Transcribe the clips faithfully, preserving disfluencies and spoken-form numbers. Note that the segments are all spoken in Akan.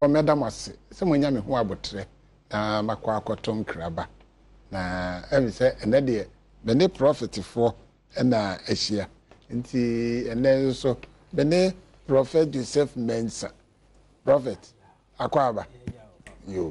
madam ase se mo nya me ho abotre na makwa akoto nkraba na em se ene de be ne prophet fo na ahia nti ene so be ne prophet Joseph Mensa prophet akwaba yo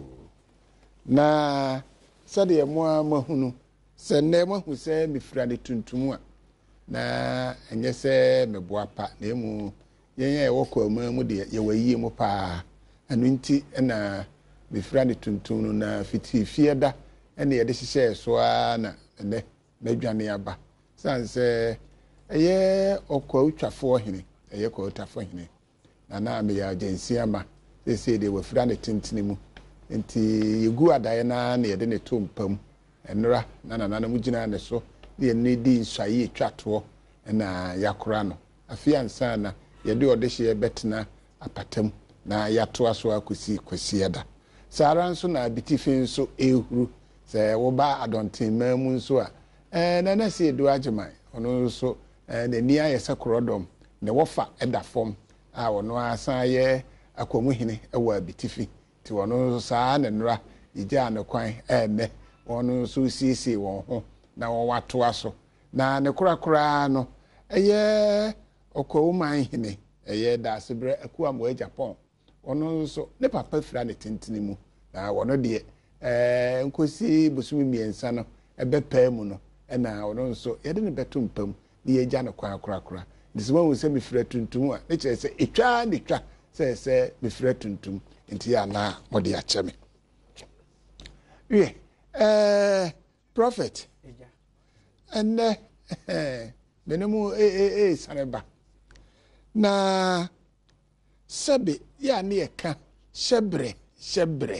na se de mo amahunu se ne mo hu se me fira de tuntum a na enye se me boapa na emu yen ye wokọ amamu de ye wayi mu pa anu nti na me fira de tuntum no na fiti fieda ene ye de hihye so a na ne medwane aba sanse eye okọ utwafo hene eye ko utwafo hene na na me ya agency ama se se de wafira ne tintini mu nti yegu adaye na na ye de ne tompam enra na na na mu gina ne so de ne di nsaye twato na yakora no afiansa na ye de odehye betena apatam na yato aso akosi kwasieda sara nso na bitifin nso ehuru se wo ba adonten mamu nso a eh na na se edu ageman ono nso eh na ni ayese korodom ne wofa eda fom a wono asan ye akwamu hene ewa bitifi ti wono nso saa na nra ija ne kwan eh ne wono nso sisi won ho na wo wato aso na ne korakora no eye okwoman hene eye da sebre akua mo Japan ono nso ne papa fira ne tentene mu na wono de eh nkosi busumi miensa no ebepa mu no na ono nso ye de ne betum pam ne ye gya ne kwa korakora disema wo se me fira tuntum a ne kire se etwa ne twa se se me fira tuntum nti ya na mode ache me wie eh prophet eja enne eh benemu eh eh eh saneba na sebe ya ne eka shebre shebre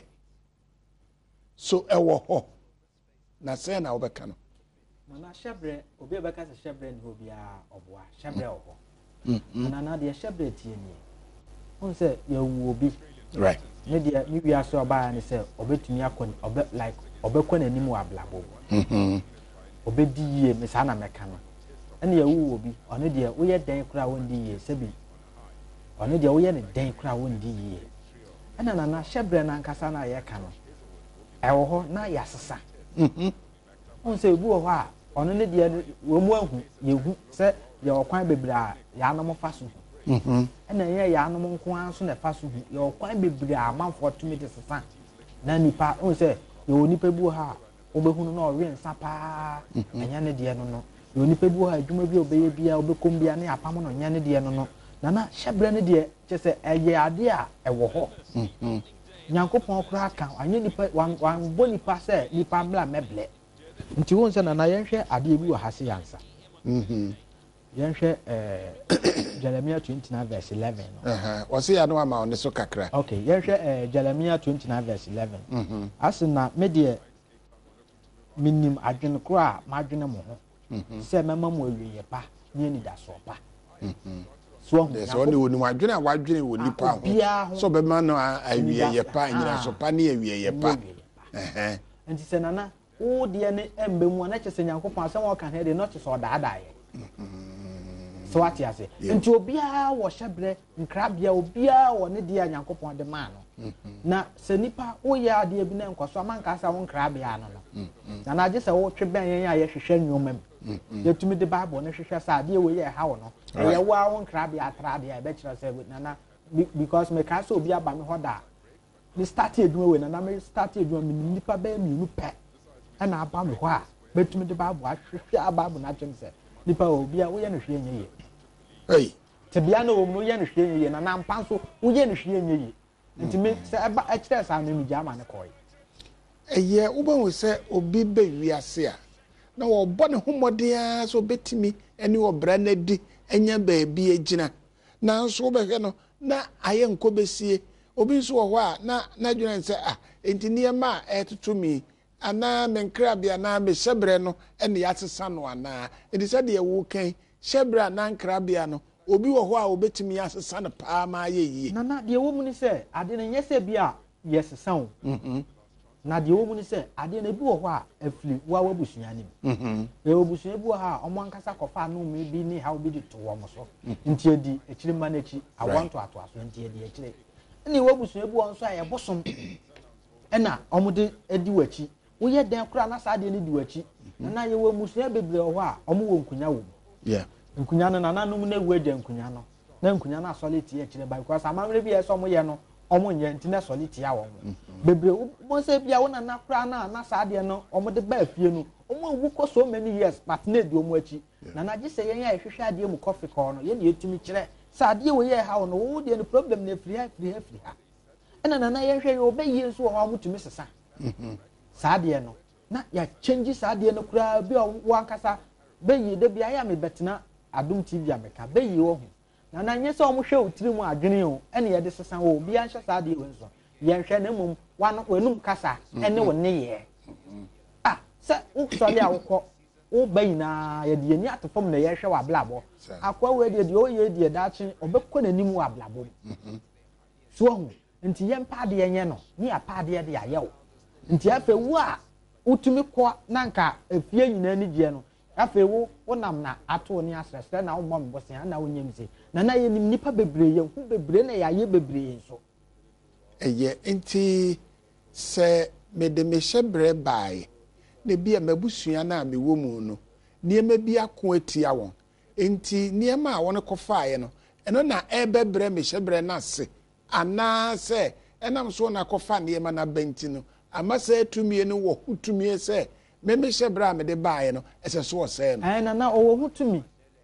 so ewo ho na se na obeka no na shebre obi obeka se shebre ni obi a oboa shebre oho mm na na de shebre tie ni on se ya wu obi right ne de ni wi aso oba ni se obetumi akọ obe like obekọ na nimu ablabo mhm obedi yie me sa na meka no ene ya wu obi ono de wo ye den kura wo ndi yie sebi ono de wo ye ne den kura wo ndi yie ena na na shebre na nkasa na ye ka no ewo ho na ya sesa mhm on se bu ho a ono ne de wo mu ahu ye hu se ye okwan bebra ya no mo faso mhm ena ye ya no mo nko anso na faso hu ye okwan bebra amanfo tumi de sesa na nipa on se ye onipa bu ha obehunu na ori nsa pa anya ne de no no ye onipa bu ha adwuma bi obeye bia obekom bia ne apam no nya ne de no no na na shebre ne de chese eye ade a ewo ho mhm nyankopon kura kan anya nipa wan bo nipa se nipa bla meble nti won se na na yenhwe ade bi wo hase yansa mhm yenhwe eh Jeremiah twenty-nine verse eleven no eh wo se ya no ama on so kakra okay yenhwe eh Jeremiah twenty-nine verse eleven mhm asina me de minim adwene kura madwene mo ho mhm se mema mo awiye pa ne ni da so pa mhm so so ne woni adwene a wadwene wo nipa ho so be ma no awiye ye pa nyina so pa ne awiye ye pa eh enti se nana wo de ne embemu na kyese nyankopon asem wo ka he de not so daada ye so what you say enti obia wo shebre nkrabia obia wo ne de nyankopon de ma no na se nipa wo ya ade bi na nkoso amanka sa wo nkrabia no no na na je se wo twe ben yen aye hwehwe nwomam yetumi de bible ne hwehwe sa ade wo ye ha wo no ye wa wo nkrabia atrabia be kira se na na because me ka so obia ba me hoda me start eduma we na na me start eduma me nipa ba mi nu pe na aba me ho a betumi de bible ahwehwe ababu na twem se nipa obia wo ye no hwe enye ye hey te bia no wo ye no hwe enye ye na na mpa so wo ye no hwe enye ye nti me se eba a kire sa me mi jama ne koy eye wo ba wo se obi be wiase a na wo bo ne homodia so betimi ene wo bra na di enya ba bi agina na so be hwe no na aye nko besie obi so wo ho a na na dwene se ah enti niema etutumi ana menkra bia na me shebre no ene ya sesa no ana edi se de wo kan shebre na nkra bia no obi wo ho a obetimi asesa no pa ma ye yi na na de wo mu ni se ade ne nyese bia yesesa wo mhm na de wo mu ni se ade na bi wo ho a afili wa wabusunya ni mhm e obusunya bi wo ha omo ankasa kofa no me bi ni ha obi de to wo mo so nti edi ekiri ma na echi awon to ato aso nti edi ekiri ni wo busua bi won so aye bosom ena omude edi wachi wo ye den kura na saa de ni di wachi na ye wo musua bebre ho a omu wo nkunya wo yeah nkunya no na nanum na ewu agya nkunya no na nkunya na soliti e kire ba because amamre bi e so mo ye no omo nye nti na soliti ya wo bebre mo se bia wo na na kura na na saa de no omude ba afie no omo wu ko so many years but na di omo achi na na gi se yen ya ehwehwe ade mu coffee ko no ye na etumi kire saa de wo ye ha wo no wo de no problem na free ha free ha free ha ena na na ye hwe yo be yi nso wo amutumi sesa mhm saa de no na ya change saa de no kura bi o wankasa be yi de bia ya me betena adum T V ameka be yi wo hu na na nye so mo hwe otiri mu adwene o ene ye de sesa wo bia nhwe saa de wo nso ye hwe na mum wano wanum kasa ene wo ne ye ah se wo so le awko wo be na ye de ni atofom na ye hwe wa blabo akwa we de de o ye de daachi obekọ nanim wa blabo mhm so hu nti ye mpa de ye no ni apa de de aye wo nti afa wu a utumi kọ na nka efie nyina ni gye no afa wu wonam na ato ni asresre na wo mom bosen na wonyem se na na ye nim nipa bebre ye hu bebre na ya ye bebre so eye nti se me de me hyebre bae na bia mabusua na me wo mu no niema bi ako atia won nti niema a won kofaaye no eno na ebebre me hyebre na se ana se enam so na kofa niema na benti no ama se tumie no wo hutumie se me me hyebre me de bae no ese so wo se no eh na na wo hutumi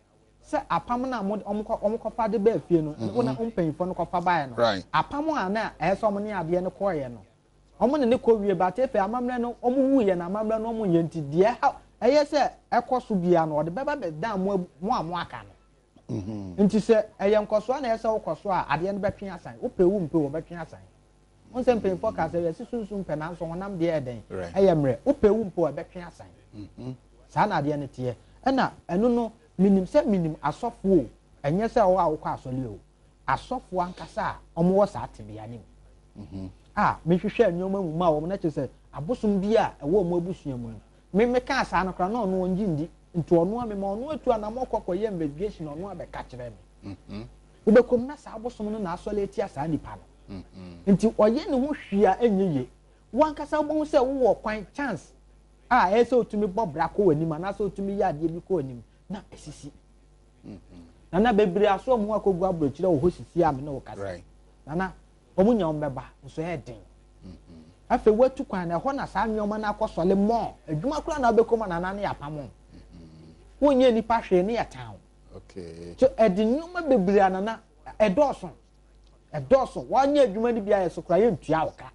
se apam na omko kofa de ba afie no wona ompanfo no kofa bae no apam a na eso mo ne ade no koye no omo ne ne ko wie ba te fe amamre no omo wu ye na amamre no omo ye nti de eye se ekoso bia no ode beba be dan mo mo amo aka no mhm nti se eye nkoso na ese wokoso a ade no betwe asan wo pewu mpe wo betwe asan won se mpenfo ka se ye sisunsun pe na so wonam de eden eye mre wo pewu mpe wo betwe asan mhm sa na ade ne tie ena eno no minim se minim asofo enye se wo a wo kwa asole o asofo ankasa omo wo sa atebia nim mhm ah mehwehwe anyoma mu ma wo na che se abosom bi a ewo mo abusua mu me me ka asa no kra no no onji ndi nti ono me ma ono atu ana mokokọ ye investigation ono abeka kire me mhm ubekom na sa abosom no na asole eti asa nipa no mhm nti oye ne ho hwia enyeye wankasa bo se wo wo kwan chance ah ese otumi bobra ko wani ma na so otumi ya ade bi ko wani na esisi mhm na na bebre aso mo akogu abrochire wo ho sisi am na wo kasa na na omunya ombeba nso he den mhm afa watu kwan na ho na sa nyoma na akosole mo adwuma kura na obekoma na na na yapamo mhm wonye nipa hwe ne ya town okay so edin nyoma bebre anana edoso edoso wanye adwuma ni bia yeso kura ye ntua woka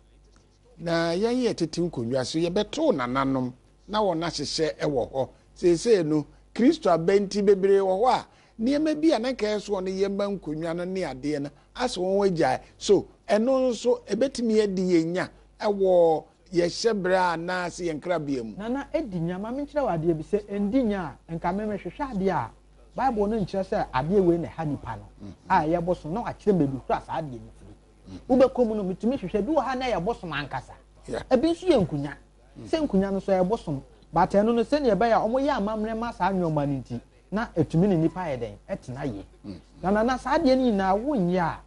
na yan ye tete nkonwa so ye beto nananom na wona hyehye ewo ho sese no Kristo abenti bebre wo ho a niema bi anaka eso no ye mba nkonwa no ne ade na aso won wagya so eno nso ebetimi edi yenya ewo ye hyebra na se ye nkrabia mu na na edi nya ma menkyere wade bi se endi nya enka meme hwehwe ade a Bible no nkyere se ade we na ha nipa no a ye boso no akire bebi kura sa ade ni firi ubekom no mitumi hwehwe bi wo ha na ye boso mankasa ebi nso ye nkunya se nkunya no so ye boso but eno no se ne ye ba ya omo ye amamre ma sa anwoma ni nti na etumi ni nipa ye den etena ye na na na sa ade ni na wonye a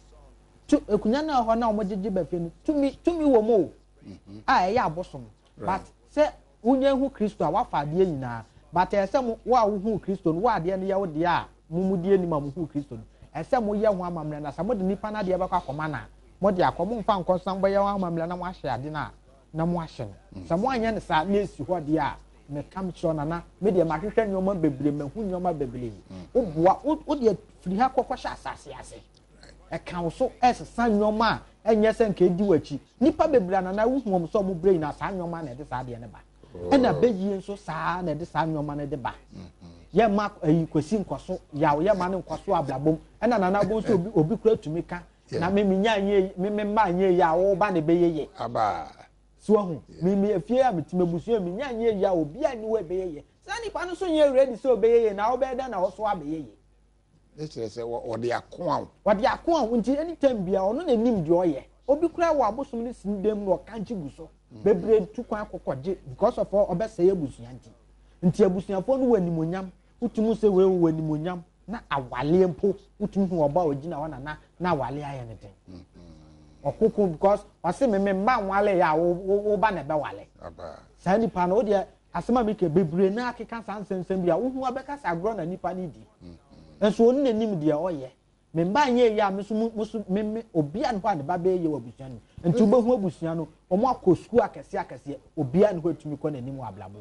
tu ekunya na ho na omogege ba fe no tumi tumi wo mo a ye abosom but se unye hu Kristo a wafa ade nyina but ese mo wa hu Kristo no wa ade ne ye wo de a mumudie ni ma mo hu Kristo no ese mo ye hu amamre na sa mo de nipa na de ba kwa koma na mo de akomo mfa nkonsan bo ye hu amamre na mo ahye ade na na mo ahye no sa mo anya ne sa na esi ho de a me kam chiro na na me de ma hwehwe nyoma bebre me hu nyoma bebre wo boa wo de firi ha kokosha asase ase e kan so esesa nyoma enye se nka edi wachi nipa bebre na na wuhum so mo brain na sa nyoma na de sa de ne ba e na beyi nso sa na de sa nyoma na de ba ye ma ayi kwesi nkoso ya ye ma ne nkoso ablabom e na na na bo so obi obi kura tumi ka na me minya anye me me ma anye ya wo ba ne beyeye aba so hu me me afie a metimabusu me nya anye ya obi ani we beyeye sa nipa no so nye ready so beyeye na wo be da na wo so abeyeye let's say what they are kwon what they are kwon nti anytime bia ono na nim de oye obi kura wa abosom ni sindem no kanchi guso bebre tukwan akokọje because of obeseye abusuan nti nti abusuanfo no wanimonyam utumu se we wanimonyam na awale mpo utumu hu oba ogina wana na na awale aye ne den okoko because wase me me mba nwale ya wo ba na be wale aba sa nipa no de asema me ke bebre na akeka sansensem bia wo hu abeka sa agro na nipa ni di enso oni nanim de oye me mba nye ya me so musu me obia no ha de ba be ye wabusuan no nti obehu abusuan no omo akosku akese akese obia no atumi kɔ nanim ablabo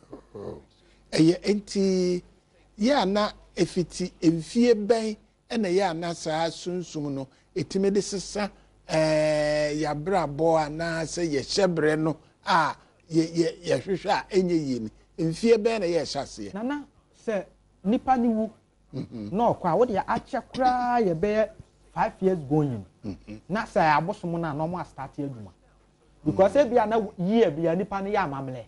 eye enti ya na efiti emfie ben ena ya na saa sunsum no etime de sesa eh ya brabo ana se ye hyebre no a ye ye ye hwehwe a enye yini emfie ben na ye hyase nana se nipa ni wu no kwa wo de ache kra ye be five years going na se abosom na no mo start adwuma because e bia na year bia nipa ni ya amamle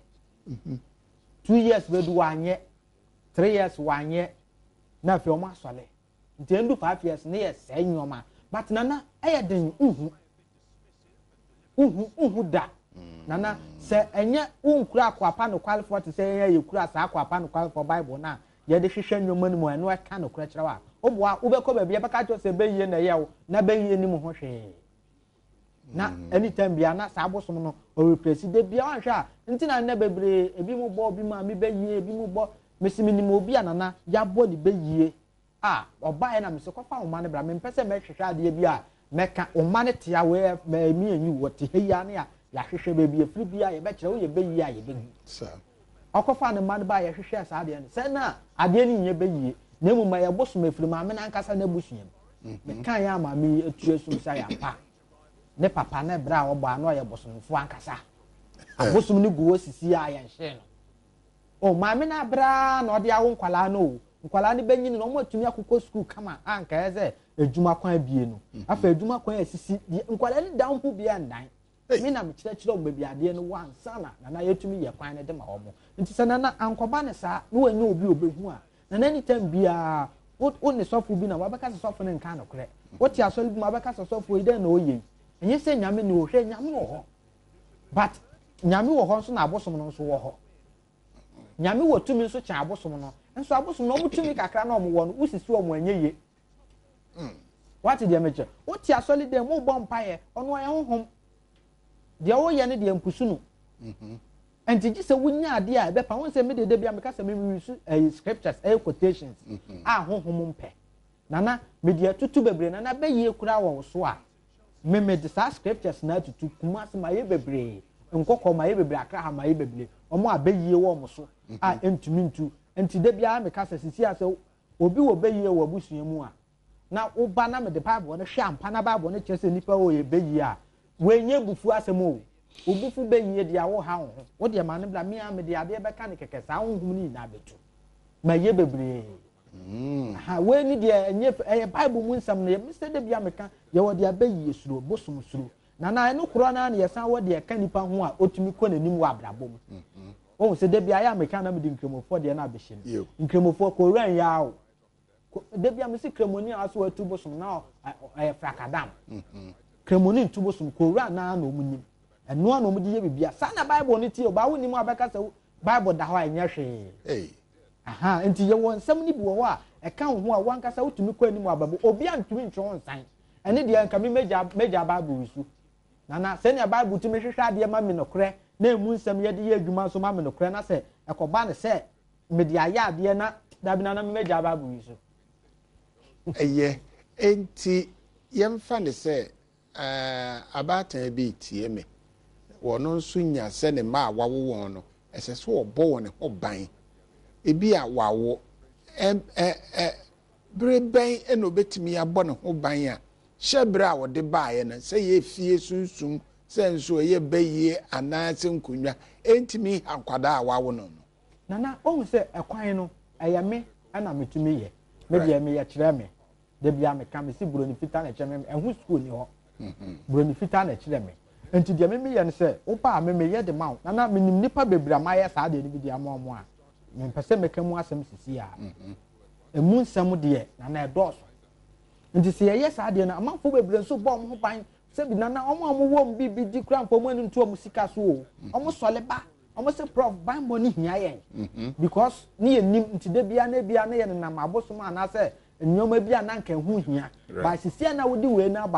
two years be do anye three years wanye na fe o ma sole nti endu five years na ye se nyoma but nana eye den uhu uhu uhu da nana se enye unkura akwapa no qualify to say ye kura sa akwapa no qualify bible na ye de hwehwe nyoma ni mu eno aka no kura kire wa oboa ubekọ ba bia beka to se beyiye na ye wo na beyiye ni mu ho hwe na anytime bia na sa abosom no o replace de bia wanhwa nti na na bebre ebi mu bo obi ma mi beyiye ebi mu bo mesimi ni mo obi anana ya bo ni beyiye ah oba e na me se kofa oma ne bra me mpese me hwehwe ade bia meka oma ne tia we me mi anyi wo te heya ne ya ya hwehwe be bia firi bia ye be kire wo ye beyiye a ye beyi sa okofa ne man ba ye hwehwe sa ade ne se na ade ni nye beyiye na mu ma ye bosom afiri ma me na nkasa na busuam me kan ya ma me etu esum sa ya pa ne papa na bra wo ba no ye bosomfo ankasa abosom ni guwo sisi a ye hye no o ma me na bra na ode awo nkwala no nkwala ni benyi no mo atumi akokɔ school kama anka eze ejuma kwan bie no afa ejuma kwan asisi nkwala ni down hu bia ndan me na me kyerɛ kyerɛ o baby ade no wansana na na yetumi ye kwan ne de ma wo mo nti sɛ na na ankoba ne saa no wanyi obi obehu a na na anytime bia o ne sɔfo bi na wabɛka sɔfo ne nka no korɛ o ti asɔle bi ma wabɛka sɔfo yi den na oye enye sɛ nyame ne ohwɛ nyame wɔ hɔ but nyame wɔ hɔ nso na abosom no nso wɔ hɔ nyame wɔ tumi nso kyɛ abosom no nso abosom no obutumi kakra na ɔmo wɔ no usisi ɔmo anye ye mm what dey meche o ti asɔle den mo bɔ mpae ɔno ayɛ honhom de o yɛ ne de mpusu no mhm enti gise wunya ade a be pa won se me de de bia me ka se me use eh, scriptures eh, quotations ah honhom mpe nana me de tutu bebre nana be ye kura wo so a me me de sa scriptures na tutu kuma se ma ye bebre nkokɔ ma ye bebre akra ha ma ye bebre omo abeyi wo mo so a entumi ntu enti de bia me ka se sisi ase obi wo beyi wo abusua mu a na wo ba na me de bible no hwe ampa na bible no kyerɛ nipa wo ye beyi a wenye bufu asem o obufu beyi de awo ha ho wo de ma ne bla me a me de ade be ka ne keke sa honhum ni na betu ma ye bebre mm ha we ni de enye e bible mu nsam na me se de bia me ka ye wo de abeyi esuro bosom suro na na eno kro na na ye san wo de ka nipa ho a otumi kɔ nanim wo abrabom mhm o se de bia ya me ka na me de nkremofo de na abehim nkremofo ko ran ya o de bia me se kremoni aso atu bosom na e frakadam mhm kremoni ntu bosom ko ran na na omunim eno na omudi ye bibia sa na bible ni ti o ba woni mu abeka se bible da ho a enye hwe eh aha enti ye won nsam ni bi wo a e ka ho a wankasa wotumi kɔ anim ababo obi antumi ntwe nsan ene de anka me meja meja bible su na na se ne bible tumi hwehwe ade ma me nokre na emu nsam ye de ye adwuma so ma me nokre na se ekoba ne se me de aya ade na da bi na na me meja bible su eye enti yemfa ne se eh abatan bi tie me wono nso nya se ne ma wawo won no ese so obo won ne hoban ebi a wawo em eh eh bre ban e no betimi abo ne hoban a hyebre a wode baaye no se ye fie sunsum se nso ye baye anase nkunwa entimi akwada a wawo no nana ohun se ekwan no eye me ana metumi ye me bia me ye kire me de bia me ka me si broni fita na kire me ehu school ni ho mhm broni fita na kire me enti de me me ye ne se wo pa me me ye de ma na na menim nipa bebra ma ye sa de ni bi de ama omo a me pese me ka mu asem sisi a mhm emu nsam de na na edoso enti se ye sa de na amanfo bebra nso bo omo ban se bi na na omo omo wo mbi bi di kra mpo mo ni ntu omo sika so o omo sole ba omo se prof ban mo ni hia ye mhm because ni ye nim enti de bia na bia na ye na mabosom ana se enyoma bia na nka hu hia ba sisi na wodi we na ba no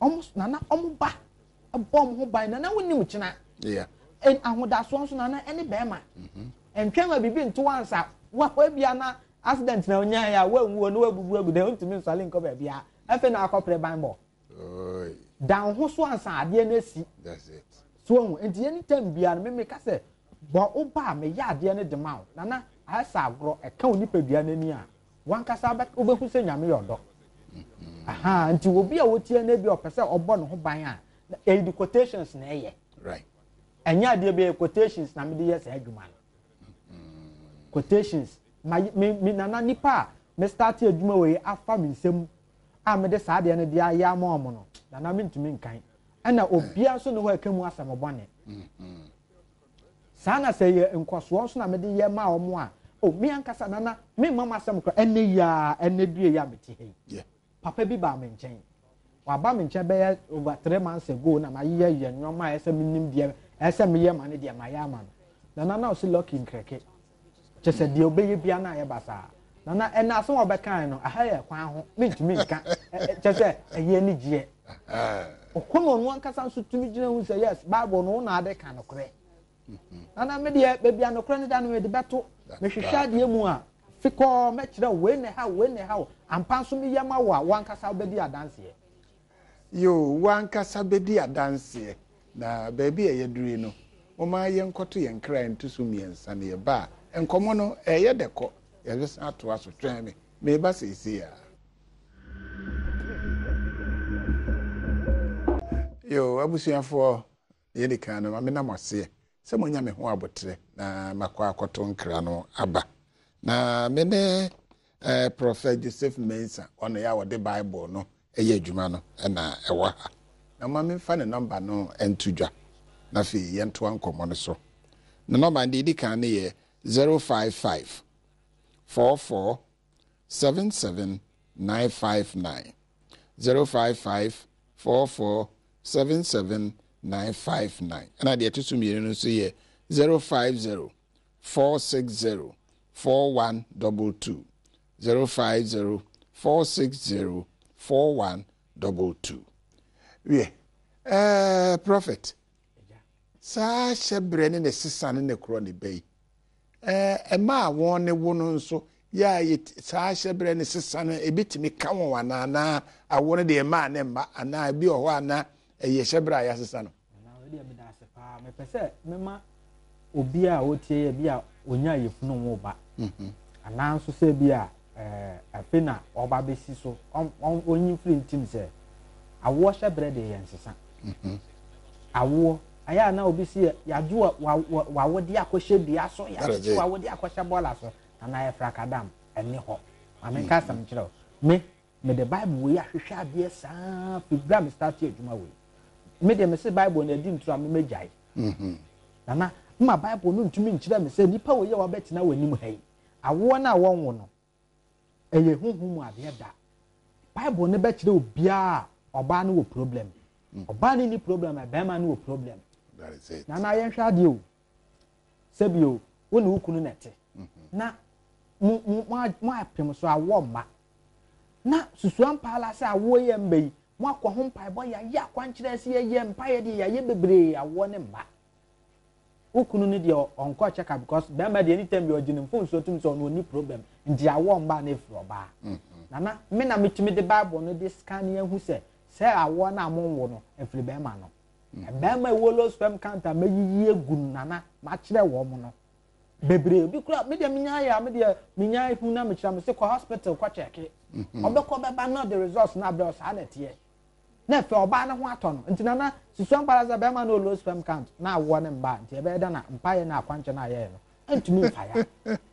almost nana omo ba abom ho ban nana wonim kina yeah en ahodaso nso nana ene bema mhm entwa ma bibi nto ansa wa bia na accident na onya ya wa nwuo no wabubu agu de ntumi nsale nko ba bia afa na akopre ban bo oi dan ho so ansa ade na si that's it so hu enti anytime bia no me ka se bo oba me ya ade ne de ma nana asa agro e ka oni padua nani a wankasa ba obehu se nyame yodo aha nti obi a wotie na bi opese obo no ho ban a e quotations na eye right enya ade be quotations na me de yes adwuma no quotations me me nana nipa me start adwuma we afa me nsem a me de saade ne de aya ma omo no nana me ntumi nkan ana obia so ne ho akamu asam bone mhm sana sey enkoso so na me de ye ma omo a o me ankasa nana me mama asam kra ene ya ene due ya meti he yeah papa bi ba me nchen wa ba me nchen be over three months ago na ma ye ye nyoma ese minim de ese me ye ma ne de ma ya ma nana na o se lucky nkreke chese de obeye bia na ye basa nana ena aso obekan no aha ye kwan ho me ntumi nka chese eye ni gie okono no ankasa nso tumi gina hu say yes bible no na ade kan okre nana me de be bia no kre ne da no me de beto me hwehwa de mu a fiko me kire we ne ha we ne ha ampa so me yema wa wankasa obedi adanse yo wankasa bedi adanse na baby e yeduri no oma ye nkoto ye nkra ntusu miensa ne ba enkomo no eye deko ye be san to aso twen me me ba sisi ya yo abusuafo ye de kan no amena mose se monya me ho abotre na makwa akoto nkra no aba na me ne eh prophet Joseph Mensa ono ya wo de bible no eye adwuma no na ewa ha na ma me fa ne number no entudwa na fi ye nto ankomo no so na number ndi di kan ne ye zero five five four four seven seven nine five nine zero five five four four seven seven nine five nine and the to me no so ye zero five zero four six zero four one two two zero five zero four six zero four one two two we eh prophet sa shebre ne sisa ne kro ne bei eh ema won ne wo no nso ya ye sa shebre ne sisa no ebitimi ka won wana na awon de ema ne mba ana bi oho ana eye shebra ya sisa no na we de be da se pa me pese mema obi a otie ye bi a onya yefunu wo ba mhm ana nso se bi a eh afina oba besi so onyi free team se awo shebre de ye nsisa mhm awo aya na obi si ya ju wa wodi akɔhye bia so ya wa wodi akɔhye bola so na ya frakadam ene ho ame ka sam kyerɛ me me the bible we ahwehwɛ ade saa program start adwuma we me de me se bible na di ntura me magyae mhm na na ma bible no ntumi nkyerɛ me se nipa we ye wa betina wanim hai awo na wonwo no eye huhum ade da bible ne be kyerɛ obia oba no wo problem oba ni ni problem e be ma no wo problem. That is it. Na na yen hwa de o. Sebio, wo ne ukunu nete. Na mu mu apem so awo ma. Na susu ampa ala se awo ye mbai. Mu akọ ho mpa bo ya ya kwankyere se ye mpa ye de ya ye bebre awo ne mba. Ukunu ne de onko cheka because be ma de anytime you ogine phone so tum so no ni problem. Ndi awo mba na efro ba. Na na me na metimi de bible no de scan ye hu se se awo na amonwo no efri be ma no. Bema wolo spam counter meyiyi egun nana ma kire wo mo no bebre bi kura me de minya ya me de minya hu na me kira me se ko hospital ko check obekọ beba na the results na be osa na tie na fe oba na ho ato no nti nana sisuan paraza bema na low spam count na awo ne mba nti ebe da na mpa ye na akwanche na ye no ntumi mfa ya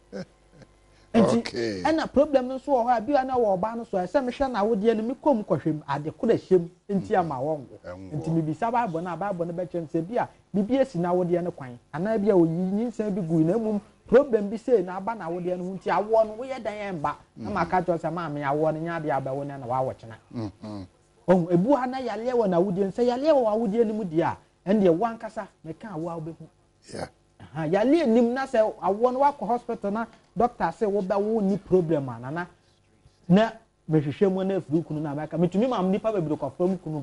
okay ana problem no so ho abi na wo oba no so ese me hwe na wode no me kom kohwem ade ko da hyem nti ama wongo nti me bisa bible na bible no be kyem se bia bibia si na wode no kwan ana bia oyi nyinsa bi gu na mum problem bi se na aba na wode no nti awo no wo ye dan en ba na maka to se ma me awo no nya de aba wo na na wa wochena mhm oh ebu ha na yale wo na wode nse yale wo wa wode no mu dia en de wankasa me ka awo obehu yeah ha yale nim na se awo no wa ko hospital na doctor say wo ba wo ni problem anana na mehwehwɛ mu na afuru kunu na maka metumi ma nipa bebere ko from kunu ba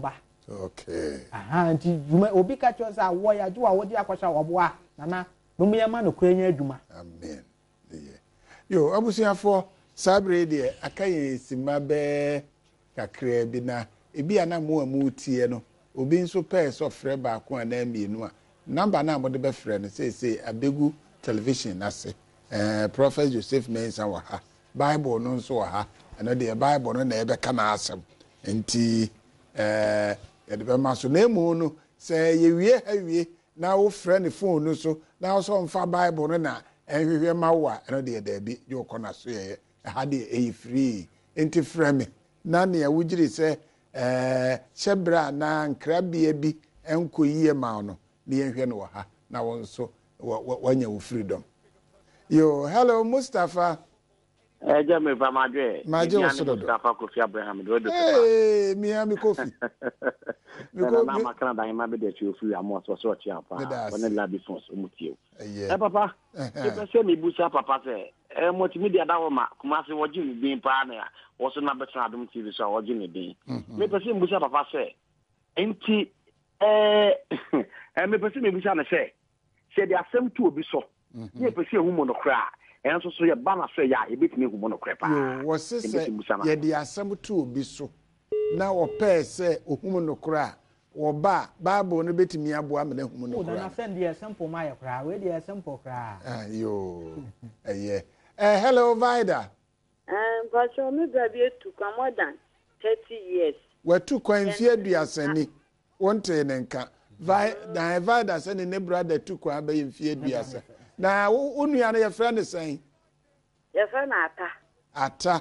okay aha nti dwuma obi ka cho sa wo ya ju a wo di akwasha oboa nana no me ma no kwanya adwuma amen yeah yo abusuafo sabre de akaye sima be kakra bi na ebi ana mo amu tie no obi nso pɛ so frɛ ba ko ana mienu a number na mo de be frɛ no say say abegu television na se eh Prophet Joseph Mensah wa ha Bible no nso wa ha ana de Bible no na ebe ka na asem nti eh yɛde bɛma so na emu no sɛ yɛwie hawie na wo frɛ ne phone no so na wo so mfa Bible no na ɛhwehwɛ ma wo a ɛno de da bi yɛ kɔ na so yɛ ha de ɛyi free nti frɛ me na ne ya wugiri sɛ eh hyɛbra na nkrabea bi ɛnko yie ma no ne yɛhwɛ no wɔ ha na wo nso wanya wo freedom yo hello Mustafa Eh, Jamie Pamadre. Majo Sodo. Mustafa Kofi Abraham. Hey, Miami Kofi. Because I'm a Canada, I might be there to you. I'm also so cheap. When the lab is so much you. Eh, Papa. If I say me Busa, Papa say, eh, multimedia that woman, Kumasi watching being partner, also not better than T V show watching it being. Me person Busa, Papa say, empty. Eh, and me person me Busa say, say there are some two be so. You person who mono cry. And so so banner say ya e bit me hu mono crepa yo wo se ye de asem to obi so na wo pe se ohum no kra wo ba Bible no betimi aboa me na hum no kra o na send the sample my kra we the sample kra ah yo eh eh hello Vida um but so me baby to come more than thirty years we tu kwan fi aduasani wonte ne nka Vida Vida se ne brother tu kwan ba fi aduasa na unua na ye friend sen ye friend ata ata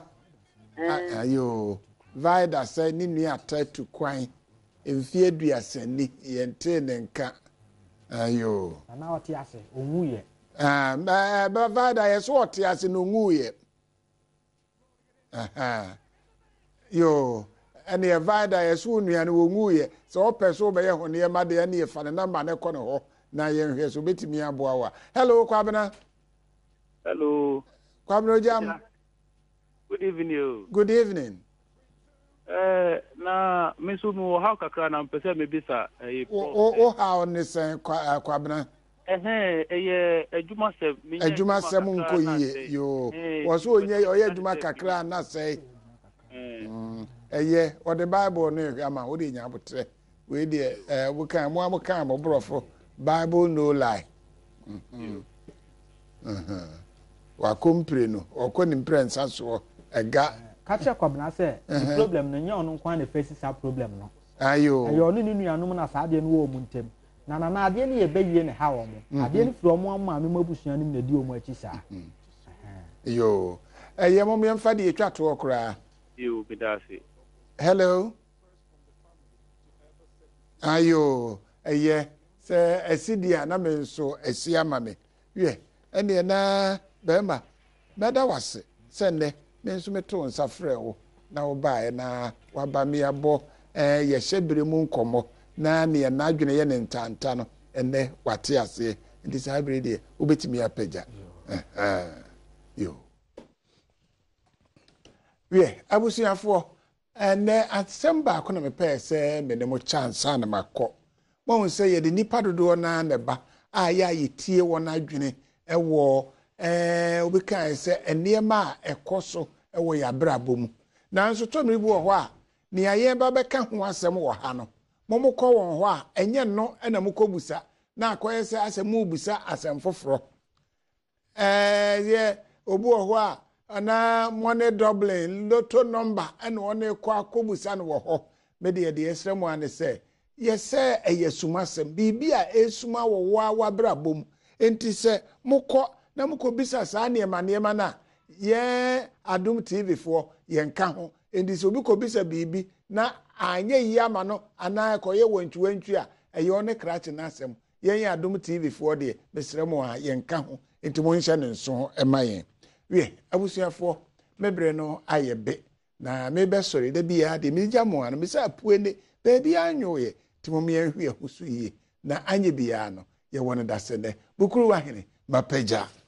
ayo Vida say ni nua ata tu kwan emfie duasani ye nte ne nka ayo na oti ase onwu ye ah ba Vida ye so oti ase no onwu ye aha yo ene ye Vida ye so nua no onwu ye so opeso be ye ho ne ma de ne ye fa ne number ne ko ne ho na ye hwe so betimi aboa wa hello Kwabena hello Kwabena jam good evening good evening eh na me so no how kakra na mpese me bisa eh o o how ne sen Kwabena eh eh eh adwuma sem me adwuma sem nko yiye yo wo so onye oye adwuma kakra na sei eh eh o the Bible no ama wo de nya botre we de eh wo kan mo am kan mo brofo Bible no lie. Mhm. Mhm. Wa kompre no, okoni mprensa so ega. Kacha Kwabena say the problem no nya onu kwan na face sa problem no. Ayo. Ayo onu ni nuanom na sa de no wo mu ntem. Na na na ade ne ye bayiye ne ha wo mo. Ade ne fro mo ama me mabusua nim na di o mo achi sa. Yo. Eye mo me mfa de etwa to okra. Yo bidase. Hello. Ayo. Eye se esidia na me nso esi ama me ye ene na bema beda wase se ne me nso meto nsa frɛ wo na wo bae na waba me abo eh ye hyebere mu nkomo na ne na adwene ye ne ntanta no ene wate ase ndi sa bere de obetimi apagya eh yo ye abusuafo ene asemba ko na me pɛ sɛ me ne mo chance na makɔ mo say ye de nipa dodo na na ba a ya yetie wona adwene ewo eh obi kan say enema a ekoso ewo ya brabo mu na nso to me bi wo ho a ne aye ba be ka ho asem wo ha no mo mo kɔ won ho a enye no na mo kɔ busa na akɔye say asem mu busa asem foforo eh ye obi wo ho a ana money doubling lotto number and one kɔ akɔbusa no wo ho me de de esrɛ mo ane say yese eyesuma sem bibia esuma wo wa wa brabom enti se mokɔ na mokɔ bisa saa ne ma ne ma na ye Adum T V fo ye nka ho enti se obi kɔ bisa bibi na anye yi ama no ana kɔ ye wantwu wantwu a eye one krache na asem ye ye Adum T V fo de mesrɛ mo a ye nka ho enti mo nhye ne nso ema yen we abusuafo mebre no ayebe na mebe sori da bia de mi gya mo an me sa puene baby anyo ye timomi ehwe ahusu yi na anye bia no ye wona dasene bukuru wahene mapeja